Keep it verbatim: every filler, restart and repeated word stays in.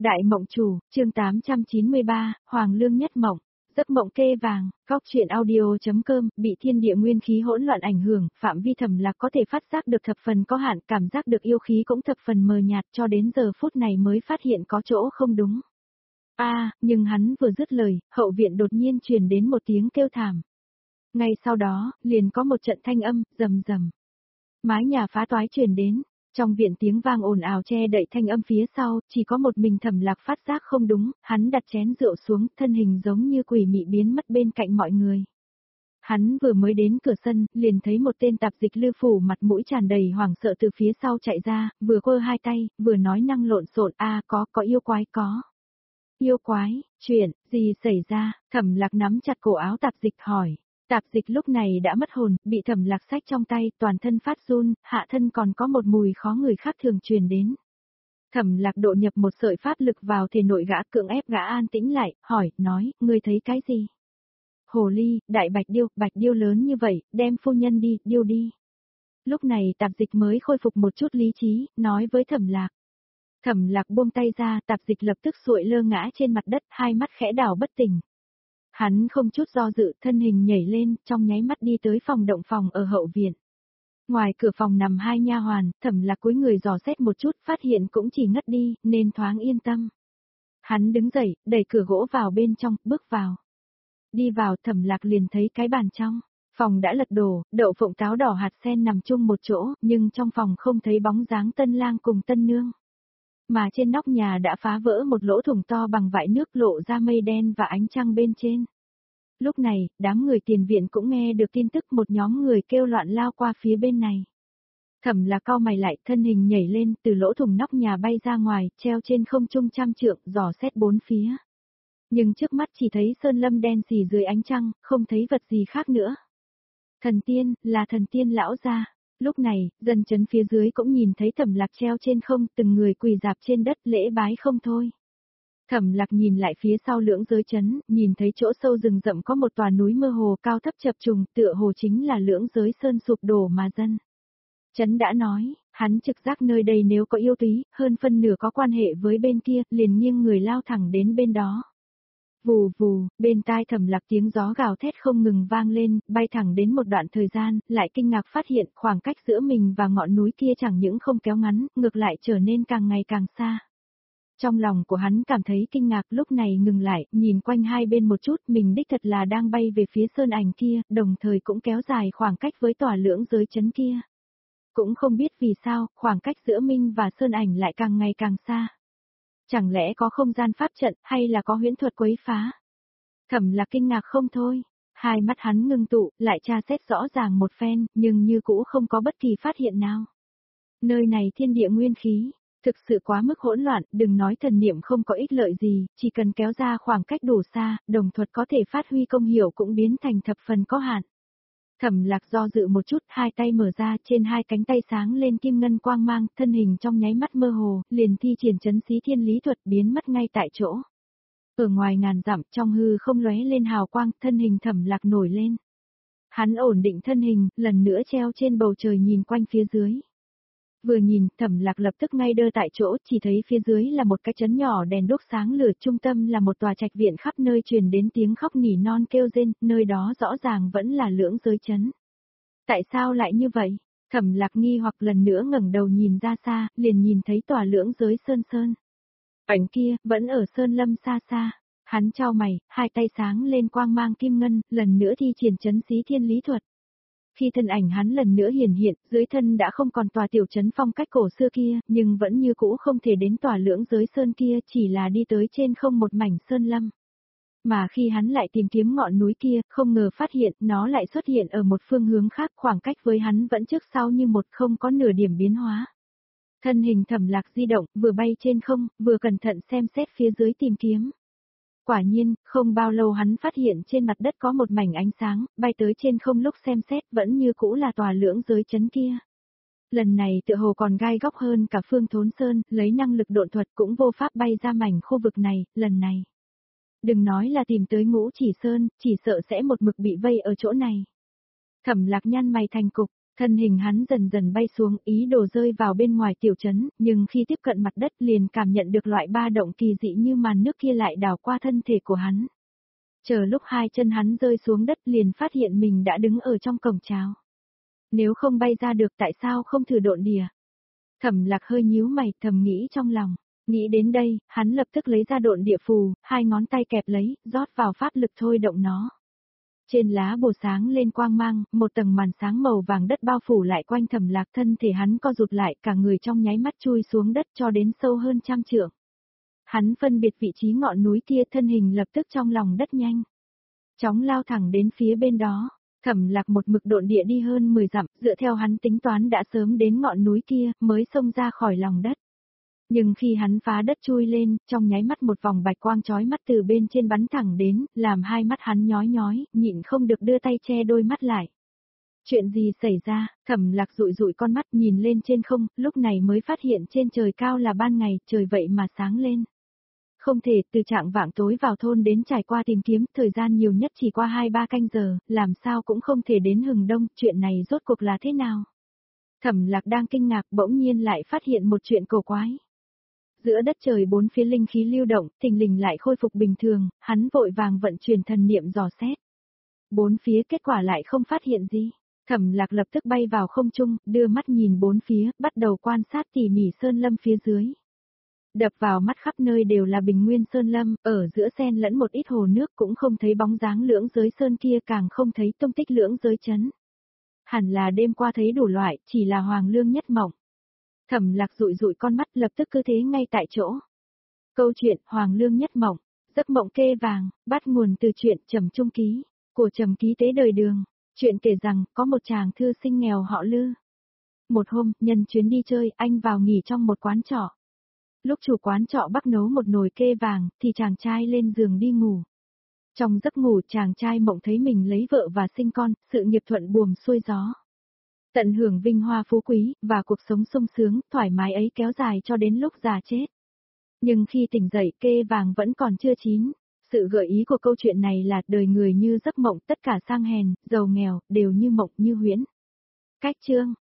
Đại mộng chủ, chương tám trăm chín mươi ba, Hoàng Lương nhất mộng, giấc mộng kê vàng, góc truyện audio.com, bị thiên địa nguyên khí hỗn loạn ảnh hưởng, phạm vi Thẩm Lạc có thể phát giác được thập phần có hạn, cảm giác được yêu khí cũng thập phần mờ nhạt, cho đến giờ phút này mới phát hiện có chỗ không đúng. A, à, nhưng hắn vừa dứt lời, hậu viện đột nhiên truyền đến một tiếng kêu thảm. Ngay sau đó, liền có một trận thanh âm, rầm rầm. Mái nhà phá toái truyền đến. Trong viện tiếng vang ồn ào che đậy thanh âm phía sau, chỉ có một mình Thẩm Lạc phát giác không đúng, hắn đặt chén rượu xuống, thân hình giống như quỷ mị biến mất bên cạnh mọi người. Hắn vừa mới đến cửa sân, liền thấy một tên tạp dịch Lư Phủ mặt mũi tràn đầy hoảng sợ từ phía sau chạy ra, vừa quơ hai tay, vừa nói năng lộn xộn, a có, có yêu quái có. Yêu quái, chuyện, gì xảy ra, Thẩm Lạc nắm chặt cổ áo tạp dịch hỏi. Tạp dịch lúc này đã mất hồn, bị Thẩm Lạc xách trong tay, toàn thân phát run, hạ thân còn có một mùi khó người khác thường truyền đến. Thẩm Lạc độ nhập một sợi pháp lực vào thể nội gã, cưỡng ép gã an tĩnh lại, hỏi, nói, ngươi thấy cái gì? Hồ ly, đại bạch điêu, bạch điêu lớn như vậy, đem phu nhân đi, điêu đi. Lúc này tạp dịch mới khôi phục một chút lý trí, nói với Thẩm Lạc. Thẩm Lạc buông tay ra, tạp dịch lập tức sụi lơ ngã trên mặt đất, hai mắt khẽ đảo bất tỉnh. Hắn không chút do dự, thân hình nhảy lên, trong nháy mắt đi tới phòng động phòng ở hậu viện. Ngoài cửa phòng nằm hai nha hoàn, Thẩm Lạc cúi người dò xét một chút, phát hiện cũng chỉ ngất đi, nên thoáng yên tâm. Hắn đứng dậy, đẩy cửa gỗ vào bên trong, bước vào. Đi vào, Thẩm Lạc liền thấy cái bàn trong. Phòng đã lật đổ, đậu phộng táo đỏ hạt sen nằm chung một chỗ, nhưng trong phòng không thấy bóng dáng tân lang cùng tân nương. Mà trên nóc nhà đã phá vỡ một lỗ thủng to bằng vải nước, lộ ra mây đen và ánh trăng bên trên. Lúc này, đám người tiền viện cũng nghe được tin tức, một nhóm người kêu loạn lao qua phía bên này. Thẩm Lạc cau mày lại, thân hình nhảy lên, từ lỗ thủng nóc nhà bay ra ngoài, treo trên không trung trăm trượng, dò xét bốn phía. Nhưng trước mắt chỉ thấy sơn lâm đen xì dưới ánh trăng, không thấy vật gì khác nữa. Thần tiên, là thần tiên lão gia. Lúc này, dân chấn phía dưới cũng nhìn thấy Thẩm Lạc treo trên không, từng người quỳ dạp trên đất lễ bái không thôi. Thẩm Lạc nhìn lại phía sau lưỡng giới chấn, nhìn thấy chỗ sâu rừng rậm có một tòa núi mơ hồ cao thấp chập trùng, tựa hồ chính là lưỡng giới sơn sụp đổ mà dân. Chấn đã nói, hắn trực giác nơi đây nếu có yêu túy, hơn phân nửa có quan hệ với bên kia, liền nghiêng người lao thẳng đến bên đó. Vù vù, bên tai Thẩm Lạc tiếng gió gào thét không ngừng vang lên, bay thẳng đến một đoạn thời gian, lại kinh ngạc phát hiện khoảng cách giữa mình và ngọn núi kia chẳng những không kéo ngắn, ngược lại trở nên càng ngày càng xa. Trong lòng của hắn cảm thấy kinh ngạc, lúc này ngừng lại, nhìn quanh hai bên một chút, mình đích thật là đang bay về phía sơn ảnh kia, đồng thời cũng kéo dài khoảng cách với tòa lưỡng giới chấn kia. Cũng không biết vì sao, khoảng cách giữa mình và sơn ảnh lại càng ngày càng xa. Chẳng lẽ có không gian pháp trận, hay là có huyễn thuật quấy phá? Thẩm Lạc kinh ngạc không thôi, hai mắt hắn ngưng tụ, lại tra xét rõ ràng một phen, nhưng như cũ không có bất kỳ phát hiện nào. Nơi này thiên địa nguyên khí, thực sự quá mức hỗn loạn, đừng nói thần niệm không có ích lợi gì, chỉ cần kéo ra khoảng cách đủ xa, đồng thuật có thể phát huy công hiệu cũng biến thành thập phần có hạn. Thẩm Lạc do dự một chút, hai tay mở ra, trên hai cánh tay sáng lên kim ngân quang mang, thân hình trong nháy mắt mơ hồ, liền thi triển chấn xí thiên lý thuật biến mất ngay tại chỗ. Ở ngoài ngàn dặm, trong hư không lóe lên hào quang, thân hình Thẩm Lạc nổi lên. Hắn ổn định thân hình, lần nữa treo trên bầu trời nhìn quanh phía dưới. Vừa nhìn, Thẩm Lạc lập tức ngay đơ tại chỗ, chỉ thấy phía dưới là một cái trấn nhỏ đèn đuốc sáng lửa, trung tâm là một tòa trạch viện khắp nơi truyền đến tiếng khóc nỉ non kêu rên, nơi đó rõ ràng vẫn là lưỡng giới trấn. Tại sao lại như vậy? Thẩm Lạc nghi hoặc lần nữa ngẩng đầu nhìn ra xa, liền nhìn thấy tòa lưỡng giới sơn sơn. Ảnh kia, vẫn ở sơn lâm xa xa. Hắn chau mày, hai tay sáng lên quang mang kim ngân, lần nữa thi triển chấn xí thiên lý thuật. Khi thân ảnh hắn lần nữa hiển hiện, dưới thân đã không còn tòa tiểu trấn phong cách cổ xưa kia, nhưng vẫn như cũ không thể đến tòa lưỡng giới sơn kia, chỉ là đi tới trên không một mảnh sơn lâm. Mà khi hắn lại tìm kiếm ngọn núi kia, không ngờ phát hiện nó lại xuất hiện ở một phương hướng khác, khoảng cách với hắn vẫn trước sau như một, không có nửa điểm biến hóa. Thân hình Thẩm Lạc di động, vừa bay trên không, vừa cẩn thận xem xét phía dưới tìm kiếm. Quả nhiên, không bao lâu hắn phát hiện trên mặt đất có một mảnh ánh sáng, bay tới trên không lúc xem xét vẫn như cũ là tòa lưỡng giới chấn kia. Lần này tựa hồ còn gai góc hơn cả Phương Thốn Sơn, lấy năng lực độn thuật cũng vô pháp bay ra mảnh khu vực này, lần này. Đừng nói là tìm tới Ngũ Chỉ Sơn, chỉ sợ sẽ một mực bị vây ở chỗ này. Thẩm Lạc nhăn mày thành cục, Thân hình hắn dần dần bay xuống, ý đồ rơi vào bên ngoài tiểu trấn, nhưng khi tiếp cận mặt đất liền cảm nhận được loại ba động kỳ dị như màn nước kia lại đảo qua thân thể của hắn. Chờ lúc hai chân hắn rơi xuống đất liền phát hiện mình đã đứng ở trong cổng chào. Nếu không bay ra được tại sao không thử độn đìa? Thẩm Lạc hơi nhíu mày thầm nghĩ trong lòng. Nghĩ đến đây, hắn lập tức lấy ra độn địa phù, hai ngón tay kẹp lấy, rót vào pháp lực thôi động nó. Trên lá bồ sáng lên quang mang, một tầng màn sáng màu vàng đất bao phủ lại quanh Thẩm Lạc, thân thể hắn co rụt lại, cả người trong nháy mắt chui xuống đất cho đến sâu hơn trăm trượng. Hắn phân biệt vị trí ngọn núi kia, thân hình lập tức trong lòng đất nhanh chóng lao thẳng đến phía bên đó. Thẩm Lạc một mực độn địa đi hơn mười dặm, dựa theo hắn tính toán đã sớm đến ngọn núi kia, mới xông ra khỏi lòng đất. Nhưng khi hắn phá đất chui lên, trong nháy mắt một vòng bạch quang chói mắt từ bên trên bắn thẳng đến, làm hai mắt hắn nhói nhói, nhịn không được đưa tay che đôi mắt lại. Chuyện gì xảy ra? Thẩm Lạc dụi dụi con mắt nhìn lên trên không, lúc này mới phát hiện trên trời cao là ban ngày, trời vậy mà sáng lên. Không thể, từ trạng vạng tối vào thôn đến trải qua tìm kiếm, thời gian nhiều nhất chỉ qua hai ba canh giờ, làm sao cũng không thể đến hừng đông, chuyện này rốt cuộc là thế nào? Thẩm Lạc đang kinh ngạc bỗng nhiên lại phát hiện một chuyện cổ quái. Giữa đất trời bốn phía linh khí lưu động, thình lình lại khôi phục bình thường, hắn vội vàng vận chuyển thần niệm dò xét. Bốn phía kết quả lại không phát hiện gì. Thẩm Lạc lập tức bay vào không trung, đưa mắt nhìn bốn phía, bắt đầu quan sát tỉ mỉ sơn lâm phía dưới. Đập vào mắt khắp nơi đều là bình nguyên sơn lâm, ở giữa xen lẫn một ít hồ nước cũng không thấy bóng dáng lưỡng giới sơn kia, càng không thấy tung tích lưỡng giới chấn. Hẳn là đêm qua thấy đủ loại, chỉ là Hoàng Lương Nhất Mộng. Thẩm Lạc dụi dụi con mắt lập tức cứ thế ngay tại chỗ. Câu chuyện Hoàng Lương Nhất Mộng, giấc mộng kê vàng, bắt nguồn từ chuyện Trầm Trung Ký, của Trầm Ký Tế Đời Đường. Chuyện kể rằng, có một chàng thư sinh nghèo họ Lư. Một hôm, nhân chuyến đi chơi, anh vào nghỉ trong một quán trọ. Lúc chủ quán trọ bắt nấu một nồi kê vàng, thì chàng trai lên giường đi ngủ. Trong giấc ngủ chàng trai mộng thấy mình lấy vợ và sinh con, sự nghiệp thuận buồm xuôi gió. Tận hưởng vinh hoa phú quý, và cuộc sống sung sướng, thoải mái ấy kéo dài cho đến lúc già chết. Nhưng khi tỉnh dậy kê vàng vẫn còn chưa chín. Sự gợi ý của câu chuyện này là đời người như giấc mộng, tất cả sang hèn, giàu nghèo, đều như mộng như huyễn. Cách chương